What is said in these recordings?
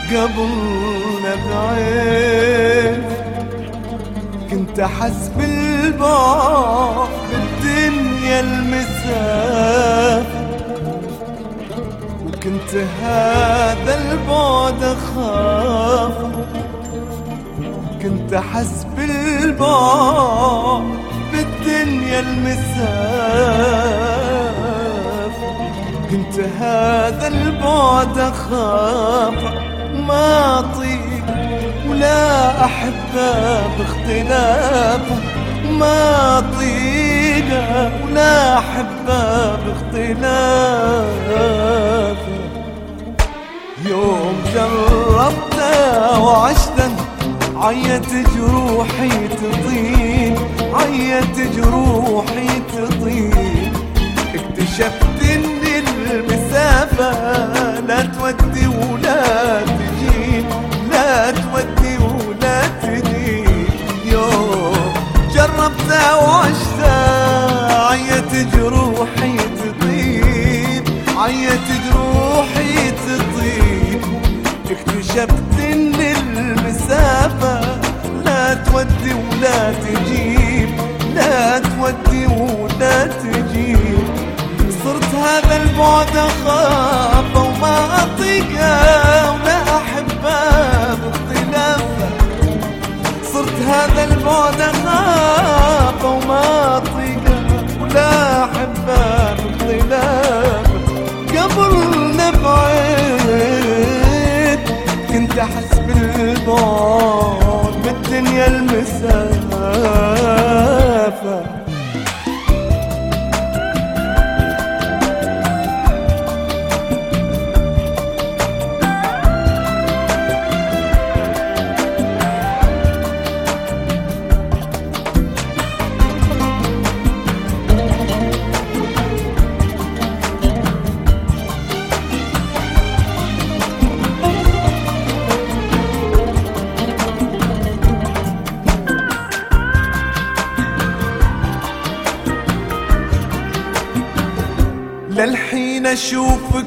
قبلنا بعيد كنت أحس بالبعد بالدنيا المسافة، وكنت هذا البعد أخاف. كنت أحس بالبعد بالدنيا المسافة، كنت هذا البعد أخاف. ما أطيق ولا أحبه باختلافه، ما أطيق ولا أحبه باختلافه. يوم جربته وعشته عيت جروحي تطين، عيت جروحي تطين. اكتشفت ان المسافة لا تودي ولا تجيب، لا تودي ولا تجيب. يوم جربته وعشته عيت جروحي تطيب، عيت جروحي تطيب. اكتشفت ان المسافة لا تودي ولا تجيب، لا تودي ولا تجيب. صرت هذا البعد أخاف وما أطيقه ولا أحبه باختلافه. صرت هذا البعد أخاف وما أطيقه ولا أحبه باختلافه. قبلنا بعيد كنت أحس بالبعد بالدنيا المسافة. للحين أشوفك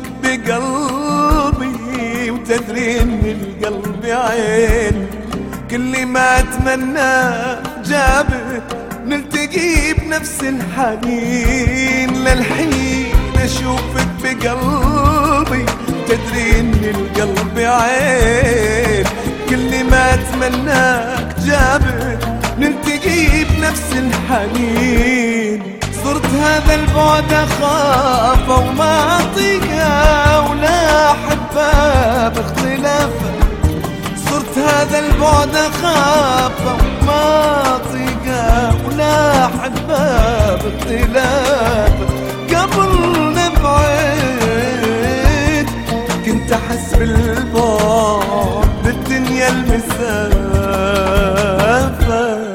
بقلبي وتدري إن القلب عين. كل ما أتمنى جابت نلتقي بنفس الحنين. للحين أشوفك بقلبي تدري إن القلب عين. كل ما أتمناك جابت نلتقي بنفس الحنين. صرت هذا البعد أخاف وما أطيقه ولا أحبه باختلافه. صرت هذا البعد أخاف وما أطيقه ولا أحبه باختلافه. قبلنا بعيد كنت أحس بالبعد بالدنيا المسافة.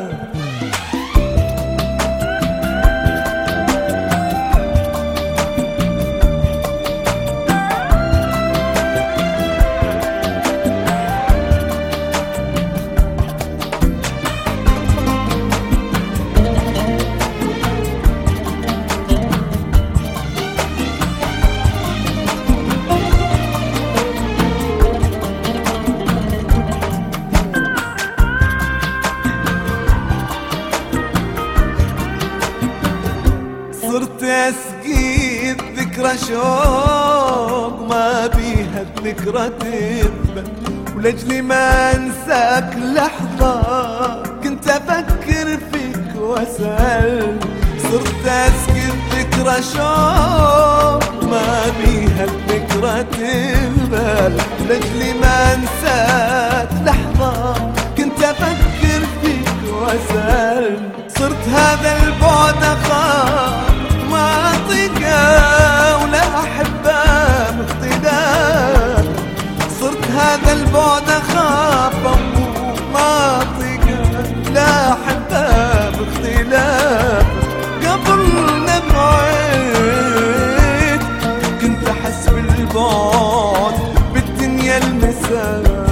صرت أسقي الذكرى شوق ما بيها الذكرى تذبل. ولأجل ما أنساك لحظة كنت أفكر فيك وأسأل. صرت أسقي الذكرى شوق ما بيها الذكرى تذبل. ولأجل ما أنساك لحظة كنت أفكر فيك وأسأل. صرت هذا البعد أخاف ما أطيقه ولا أحبه باختلاف. صرت هذا البعد أخاف وما أطيقه لا أحبه باختلاف. قبلنا بعيد كنت أحس بالبعد بالدنيا المسافة.